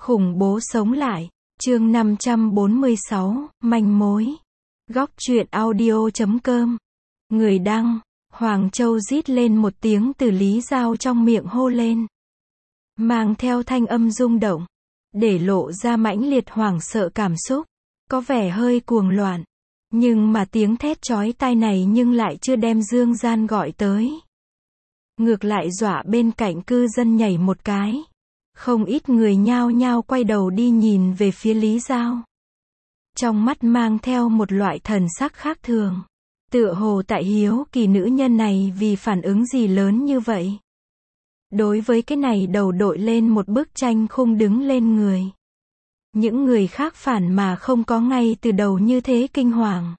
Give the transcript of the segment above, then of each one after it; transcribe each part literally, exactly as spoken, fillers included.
Khủng bố sống lại. Chương năm trăm bốn mươi sáu, manh mối. Góc truyện audio chấm com. Người đăng, Hoàng Châu rít lên một tiếng từ Lý Giao trong miệng hô lên. Mang theo thanh âm rung động, để lộ ra mãnh liệt hoảng sợ cảm xúc, có vẻ hơi cuồng loạn. Nhưng mà tiếng thét chói tai này nhưng lại chưa đem Dương Gian gọi tới. Ngược lại dọa bên cạnh cư dân nhảy một cái. Không ít người nhao nhao quay đầu đi nhìn về phía Lý Giao. Trong mắt mang theo một loại thần sắc khác thường. Tựa hồ tại hiếu kỳ nữ nhân này vì phản ứng gì lớn như vậy. Đối với cái này đầu đội lên một bức tranh khung đứng lên người. Những người khác phản mà không có ngay từ đầu như thế kinh hoàng.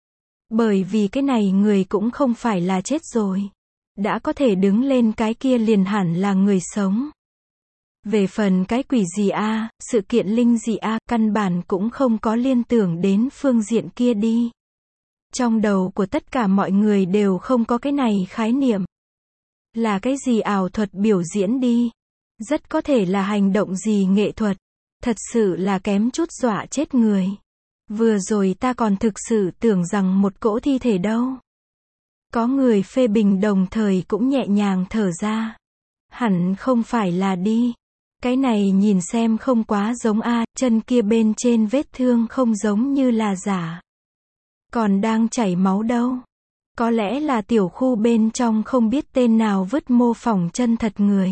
Bởi vì cái này người cũng không phải là chết rồi. Đã có thể đứng lên cái kia liền hẳn là người sống. Về phần cái quỷ gì a, à, sự kiện linh gì a, à, căn bản cũng không có liên tưởng đến phương diện kia đi. Trong đầu của tất cả mọi người đều không có cái này khái niệm. Là cái gì ảo thuật biểu diễn đi. Rất có thể là hành động gì nghệ thuật. Thật sự là kém chút dọa chết người. Vừa rồi ta còn thực sự tưởng rằng một cỗ thi thể đâu. Có người phê bình đồng thời cũng nhẹ nhàng thở ra. Hẳn không phải là đi. Cái này nhìn xem không quá giống a, chân kia bên trên vết thương không giống như là giả. Còn đang chảy máu đâu. Có lẽ là tiểu khu bên trong không biết tên nào vứt mô phỏng chân thật người.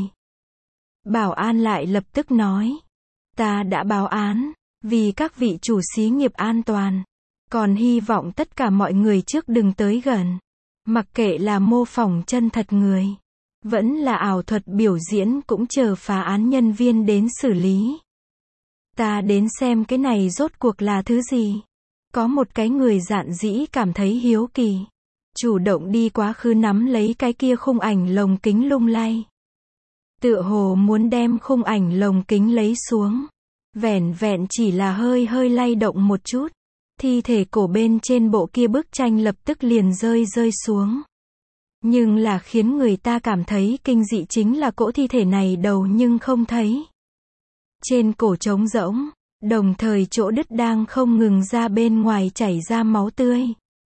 Bảo an lại lập tức nói. Ta đã báo án, vì các vị chủ xí nghiệp an toàn. Còn hy vọng tất cả mọi người trước đừng tới gần. Mặc kệ là mô phỏng chân thật người. Vẫn là ảo thuật biểu diễn cũng chờ phá án nhân viên đến xử lý. Ta đến xem cái này rốt cuộc là thứ gì. Có một cái người dạn dĩ cảm thấy hiếu kỳ. Chủ động đi quá khứ nắm lấy cái kia khung ảnh lồng kính lung lay. Tựa hồ muốn đem khung ảnh lồng kính lấy xuống. Vẻn vẹn chỉ là hơi hơi lay động một chút. Thi thể cổ bên trên bộ kia bức tranh lập tức liền rơi rơi xuống. Nhưng là khiến người ta cảm thấy kinh dị chính là cỗ thi thể này đầu nhưng không thấy. Trên cổ trống rỗng, đồng thời chỗ đứt đang không ngừng ra bên ngoài chảy ra máu tươi.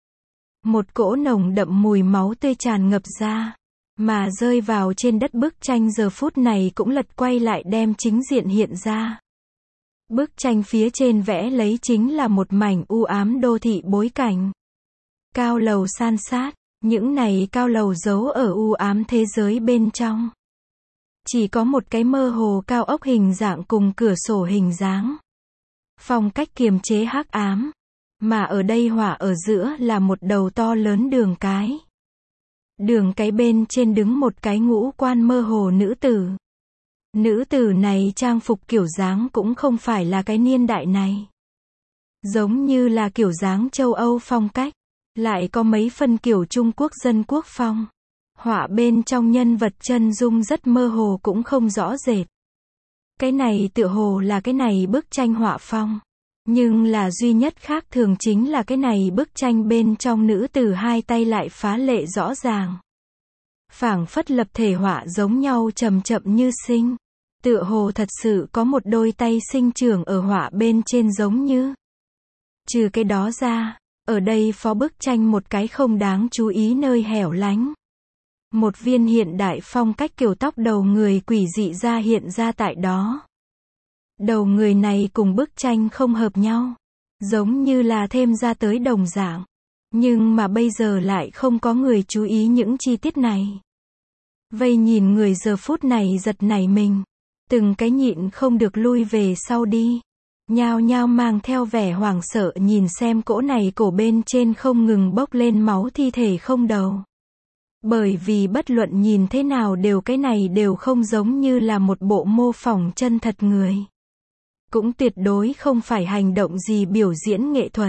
Một cỗ nồng đậm mùi máu tươi tràn ngập ra, mà rơi vào trên đất bức tranh giờ phút này cũng lật quay lại đem chính diện hiện ra. Bức tranh phía trên vẽ lấy chính là một mảnh u ám đô thị bối cảnh. Cao lầu san sát. Những này cao lầu giấu ở u ám thế giới bên trong. Chỉ có một cái mơ hồ cao ốc hình dạng cùng cửa sổ hình dáng. Phong cách kiềm chế hắc ám. Mà ở đây hỏa ở giữa là một đầu to lớn đường cái. Đường cái bên trên đứng một cái ngũ quan mơ hồ nữ tử. Nữ tử này trang phục kiểu dáng cũng không phải là cái niên đại này. Giống như là kiểu dáng châu Âu phong cách. Lại có mấy phân kiểu Trung Quốc dân quốc phong. Họa bên trong nhân vật chân dung rất mơ hồ cũng không rõ rệt. Cái này tựa hồ là cái này bức tranh họa phong. Nhưng là duy nhất khác thường chính là cái này bức tranh bên trong nữ tử hai tay lại phá lệ rõ ràng. Phảng phất lập thể họa giống nhau chậm chậm như sinh. Tựa hồ thật sự có một đôi tay sinh trưởng ở họa bên trên giống như. Trừ cái đó ra. Ở đây phó bức tranh một cái không đáng chú ý nơi hẻo lánh. Một viên hiện đại phong cách kiểu tóc đầu người quỷ dị ra hiện ra tại đó. Đầu người này cùng bức tranh không hợp nhau. Giống như là thêm ra tới đồng dạng. Nhưng mà bây giờ lại không có người chú ý những chi tiết này. Vây nhìn người giờ phút này giật nảy mình. Từng cái nhịn không được lui về sau đi. Nhao nhao mang theo vẻ hoảng sợ nhìn xem cỗ này cổ bên trên không ngừng bốc lên máu thi thể không đầu. Bởi vì bất luận nhìn thế nào đều cái này đều không giống như là một bộ mô phỏng chân thật người. Cũng tuyệt đối không phải hành động gì biểu diễn nghệ thuật.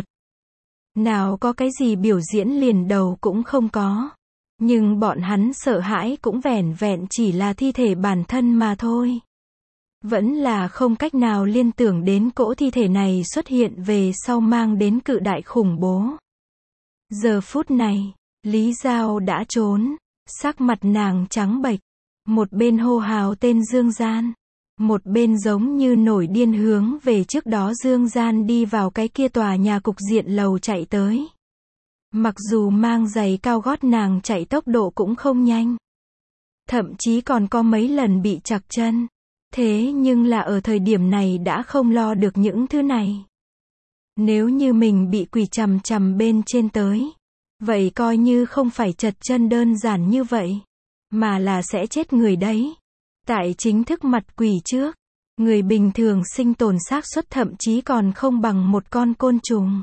Nào có cái gì biểu diễn liền đầu cũng không có. Nhưng bọn hắn sợ hãi cũng vẻn vẹn chỉ là thi thể bản thân mà thôi. Vẫn là không cách nào liên tưởng đến cỗ thi thể này xuất hiện về sau mang đến cự đại khủng bố. Giờ phút này, Lý Giao đã trốn, sắc mặt nàng trắng bệch, một bên hô hào tên Dương Gian. Một bên giống như nổi điên hướng về trước đó Dương Gian đi vào cái kia tòa nhà cục diện lầu chạy tới. Mặc dù mang giày cao gót nàng chạy tốc độ cũng không nhanh. Thậm chí còn có mấy lần bị trặc chân. Thế nhưng là ở thời điểm này đã không lo được những thứ này. Nếu như mình bị quỷ chằm chằm bên trên tới, vậy coi như không phải trật chân đơn giản như vậy, mà là sẽ chết người đấy. Tại chính thức mặt quỷ trước, người bình thường sinh tồn xác suất thậm chí còn không bằng một con côn trùng.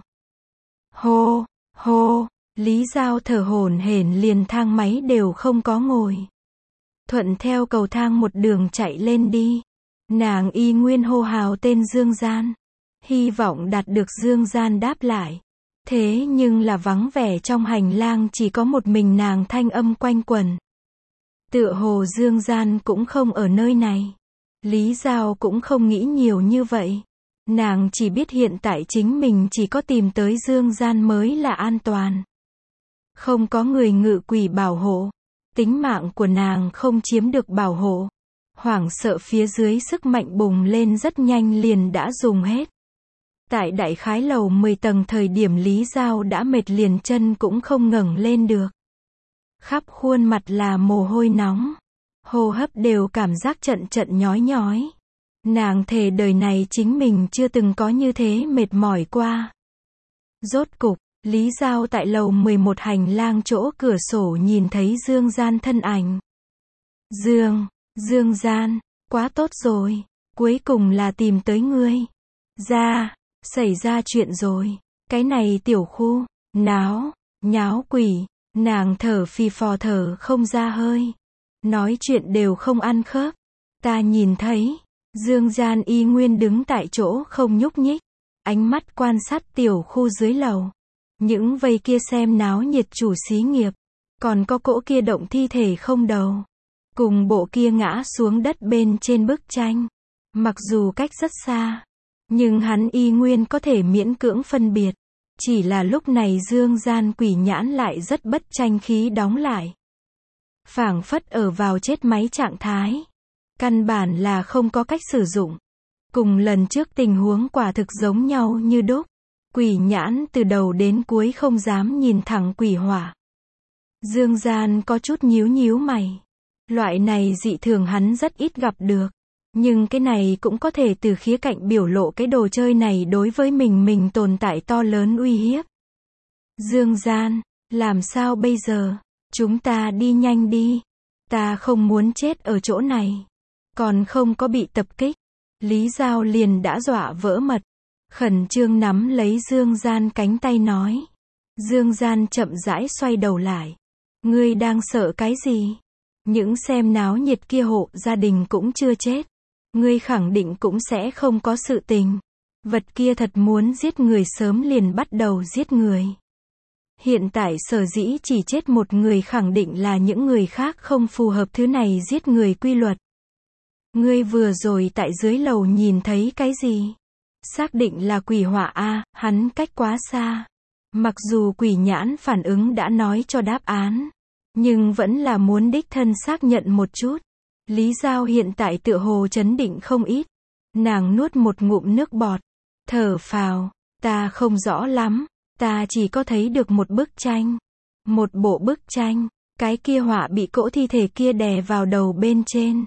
Hô, hô, Lý Giao thở hổn hển liền thang máy đều không có ngồi. Thuận theo cầu thang một đường chạy lên đi. Nàng y nguyên hô hào tên Dương Gian. Hy vọng đạt được Dương Gian đáp lại. Thế nhưng là vắng vẻ trong hành lang chỉ có một mình nàng thanh âm quanh quẩn. Tựa hồ Dương Gian cũng không ở nơi này. Lý Giao cũng không nghĩ nhiều như vậy. Nàng chỉ biết hiện tại chính mình chỉ có tìm tới Dương Gian mới là an toàn. Không có người ngự quỷ bảo hộ. Tính mạng của nàng không chiếm được bảo hộ. Hoảng sợ phía dưới sức mạnh bùng lên rất nhanh liền đã dùng hết. Tại đại khái lầu mười tầng thời điểm Lý Giao đã mệt liền chân cũng không ngẩng lên được. Khắp khuôn mặt là mồ hôi nóng. Hô hấp đều cảm giác trận trận nhói nhói. Nàng thề đời này chính mình chưa từng có như thế mệt mỏi qua. Rốt cục, Lý Giao tại lầu mười một hành lang chỗ cửa sổ nhìn thấy Dương Gian thân ảnh. Dương, Dương Gian, quá tốt rồi, cuối cùng là tìm tới ngươi. Ra, xảy ra chuyện rồi, cái này tiểu khu, náo, nháo quỷ, nàng thở phì phò thở không ra hơi. Nói chuyện đều không ăn khớp. Ta nhìn thấy, Dương Gian y nguyên đứng tại chỗ không nhúc nhích. Ánh mắt quan sát tiểu khu dưới lầu. Những vây kia xem náo nhiệt chủ xí nghiệp. Còn có cỗ kia động thi thể không đầu. Cùng bộ kia ngã xuống đất bên trên bức tranh. Mặc dù cách rất xa. Nhưng hắn y nguyên có thể miễn cưỡng phân biệt. Chỉ là lúc này Dương Gian quỷ nhãn lại rất bất tranh khí đóng lại. Phảng phất ở vào chết máy trạng thái. Căn bản là không có cách sử dụng. Cùng lần trước tình huống quả thực giống nhau như đúc. Quỷ nhãn từ đầu đến cuối không dám nhìn thẳng quỷ hỏa. Dương Gian có chút nhíu nhíu mày. Loại này dị thường hắn rất ít gặp được. Nhưng cái này cũng có thể từ khía cạnh biểu lộ cái đồ chơi này đối với mình mình tồn tại to lớn uy hiếp. Dương Gian, làm sao bây giờ? Chúng ta đi nhanh đi. Ta không muốn chết ở chỗ này. Còn không có bị tập kích. Lý Giao liền đã dọa vỡ mật. Khẩn trương nắm lấy Dương Gian cánh tay nói. Dương Gian chậm rãi xoay đầu lại. Ngươi đang sợ cái gì? Những xem náo nhiệt kia hộ gia đình cũng chưa chết. Ngươi khẳng định cũng sẽ không có sự tình. Vật kia thật muốn giết người sớm liền bắt đầu giết người. Hiện tại sở dĩ chỉ chết một người khẳng định là những người khác không phù hợp thứ này giết người quy luật. Ngươi vừa rồi tại dưới lầu nhìn thấy cái gì? Xác định là quỷ hỏa a, hắn cách quá xa. Mặc dù quỷ nhãn phản ứng đã nói cho đáp án, nhưng vẫn là muốn đích thân xác nhận một chút. Lý Giao hiện tại tựa hồ chấn định không ít. Nàng nuốt một ngụm nước bọt, thở phào, ta không rõ lắm, ta chỉ có thấy được một bức tranh. Một bộ bức tranh, cái kia họa bị cỗ thi thể kia đè vào đầu bên trên.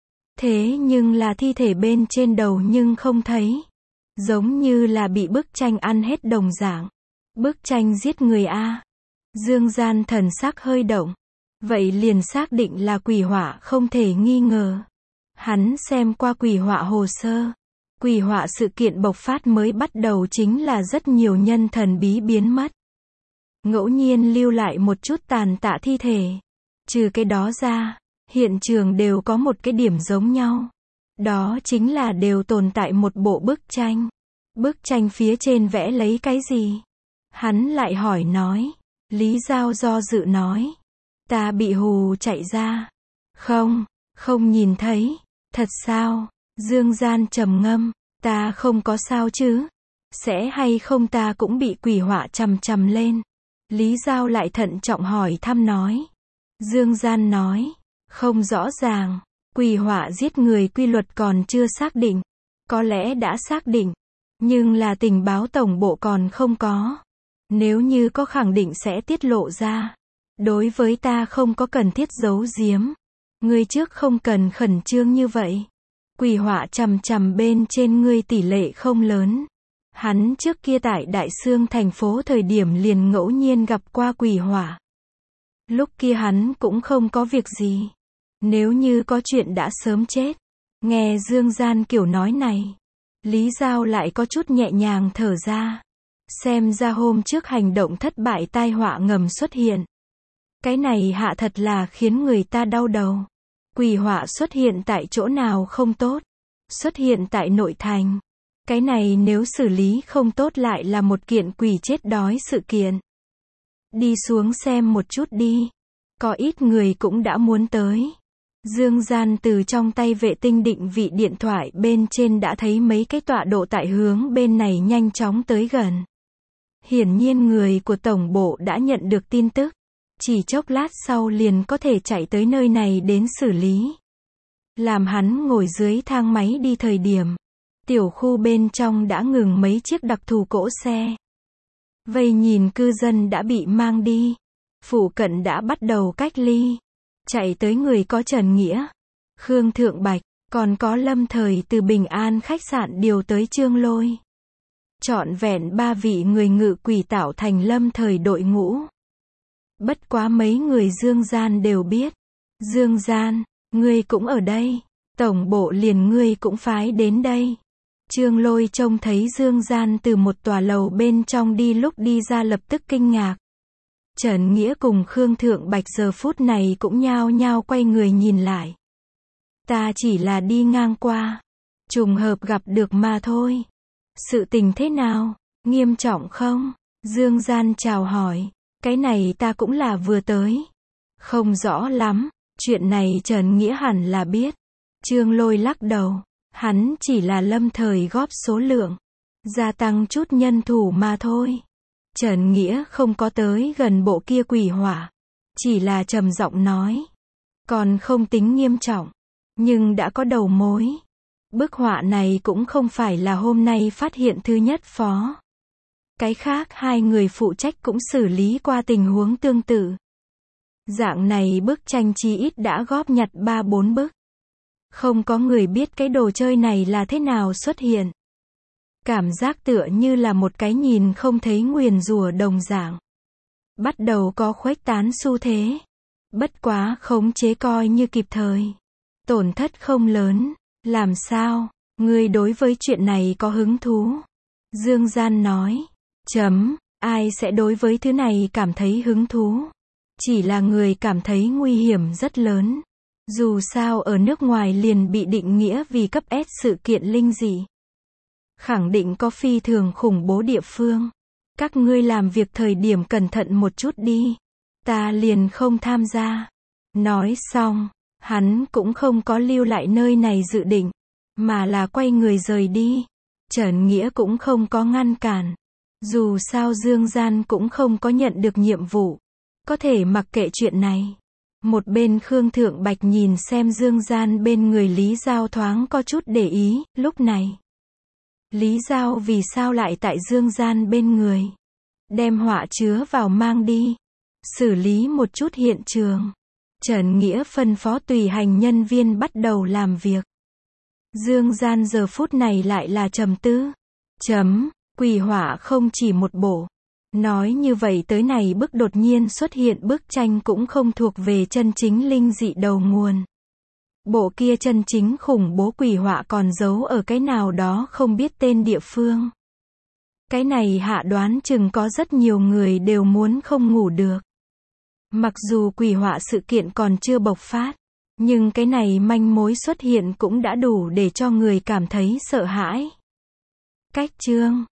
Thế nhưng là thi thể bên trên đầu nhưng không thấy. Giống như là bị bức tranh ăn hết đồng dạng. Bức tranh giết người a. Dương Gian thần sắc hơi động. Vậy liền xác định là quỷ họa không thể nghi ngờ. Hắn xem qua quỷ họa hồ sơ. Quỷ họa sự kiện bộc phát mới bắt đầu chính là rất nhiều nhân thần bí biến mất. Ngẫu nhiên lưu lại một chút tàn tạ thi thể. Trừ cái đó ra, hiện trường đều có một cái điểm giống nhau. Đó chính là đều tồn tại một bộ bức tranh. Bức tranh phía trên vẽ lấy cái gì? Hắn lại hỏi nói. Lý Giao do dự nói. Ta bị hù chạy ra. Không, không nhìn thấy. Thật sao? Dương Gian trầm ngâm. Ta không có sao chứ? Sẽ hay không ta cũng bị quỷ họa chằm chằm lên? Lý Giao lại thận trọng hỏi thăm nói. Dương Gian nói. Không rõ ràng. Quỷ họa giết người quy luật còn chưa xác định. Có lẽ đã xác định. Nhưng là tình báo tổng bộ còn không có. Nếu như có khẳng định sẽ tiết lộ ra. Đối với ta không có cần thiết giấu giếm. Ngươi trước không cần khẩn trương như vậy. Quỷ họa chằm chằm bên trên ngươi tỷ lệ không lớn. Hắn trước kia tại Đại Xương thành phố thời điểm liền ngẫu nhiên gặp qua quỷ họa. Lúc kia hắn cũng không có việc gì. Nếu như có chuyện đã sớm chết. Nghe Dương Gian kiểu nói này. Lý Giao lại có chút nhẹ nhàng thở ra. Xem ra hôm trước hành động thất bại tai họa ngầm xuất hiện. Cái này hạ thật là khiến người ta đau đầu. Quỷ họa xuất hiện tại chỗ nào không tốt. Xuất hiện tại nội thành. Cái này nếu xử lý không tốt lại là một kiện quỷ chết đói sự kiện. Đi xuống xem một chút đi. Có ít người cũng đã muốn tới. Dương Gian từ trong tay vệ tinh định vị điện thoại bên trên đã thấy mấy cái tọa độ tại hướng bên này nhanh chóng tới gần. Hiển nhiên người của tổng bộ đã nhận được tin tức. Chỉ chốc lát sau liền có thể chạy tới nơi này đến xử lý. Làm hắn ngồi dưới thang máy đi thời điểm. Tiểu khu bên trong đã ngừng mấy chiếc đặc thù cỗ xe. Vây nhìn cư dân đã bị mang đi. Phụ cận đã bắt đầu cách ly. Chạy tới người có Trần Nghĩa, Khương Thượng Bạch, còn có Lâm Thời từ Bình An khách sạn điều tới Trương Lôi. Trọn vẹn ba vị người ngự quỷ tạo thành Lâm Thời đội ngũ. Bất quá mấy người Dương Gian đều biết. Dương Gian, ngươi cũng ở đây. Tổng bộ liền ngươi cũng phái đến đây. Trương Lôi trông thấy Dương Gian từ một tòa lầu bên trong đi lúc đi ra lập tức kinh ngạc. Trần Nghĩa cùng Khương Thượng Bạch giờ phút này cũng nhao nhao quay người nhìn lại. Ta chỉ là đi ngang qua. Trùng hợp gặp được mà thôi. Sự tình thế nào? Nghiêm trọng không? Dương Gian chào hỏi. Cái này ta cũng là vừa tới. Không rõ lắm. Chuyện này Trần Nghĩa hẳn là biết. Trương Lôi lắc đầu. Hắn chỉ là Lâm Thời góp số lượng. Gia tăng chút nhân thủ mà thôi. Trần Nghĩa không có tới gần bộ kia quỷ hỏa. Chỉ là trầm giọng nói. Còn không tính nghiêm trọng. Nhưng đã có đầu mối. Bức họa này cũng không phải là hôm nay phát hiện thứ nhất phó. Cái khác hai người phụ trách cũng xử lý qua tình huống tương tự. Dạng này bức tranh chi ít đã góp nhặt ba bốn bức. Không có người biết cái đồ chơi này là thế nào xuất hiện. Cảm giác tựa như là một cái nhìn không thấy nguyền rủa đồng dạng. Bắt đầu có khuếch tán xu thế. Bất quá khống chế coi như kịp thời. Tổn thất không lớn. Làm sao? Ngươi đối với chuyện này có hứng thú? Dương Gian nói. Chấm, ai sẽ đối với thứ này cảm thấy hứng thú? Chỉ là người cảm thấy nguy hiểm rất lớn. Dù sao ở nước ngoài liền bị định nghĩa vì cấp S sự kiện linh dị. Khẳng định có phi thường khủng bố địa phương. Các ngươi làm việc thời điểm cẩn thận một chút đi. Ta liền không tham gia. Nói xong, hắn cũng không có lưu lại nơi này dự định, mà là quay người rời đi. Trần Nghĩa cũng không có ngăn cản. Dù sao Dương Gian cũng không có nhận được nhiệm vụ. Có thể mặc kệ chuyện này. Một bên Khương Thượng Bạch nhìn xem Dương Gian bên người Lý Giao thoáng có chút để ý, lúc này. Lý Giao vì sao lại tại Dương Gian bên người? Đem họa chứa vào mang đi. Xử lý một chút hiện trường. Trần Nghĩa phân phó tùy hành nhân viên bắt đầu làm việc. Dương Gian giờ phút này lại là trầm tư. Chấm, quỷ họa không chỉ một bộ. Nói như vậy tới này bức đột nhiên xuất hiện bức tranh cũng không thuộc về chân chính linh dị đầu nguồn. Bộ kia chân chính khủng bố quỷ họa còn giấu ở cái nào đó không biết tên địa phương. Cái này hạ đoán chừng có rất nhiều người đều muốn không ngủ được. Mặc dù quỷ họa sự kiện còn chưa bộc phát, nhưng cái này manh mối xuất hiện cũng đã đủ để cho người cảm thấy sợ hãi. Cách chương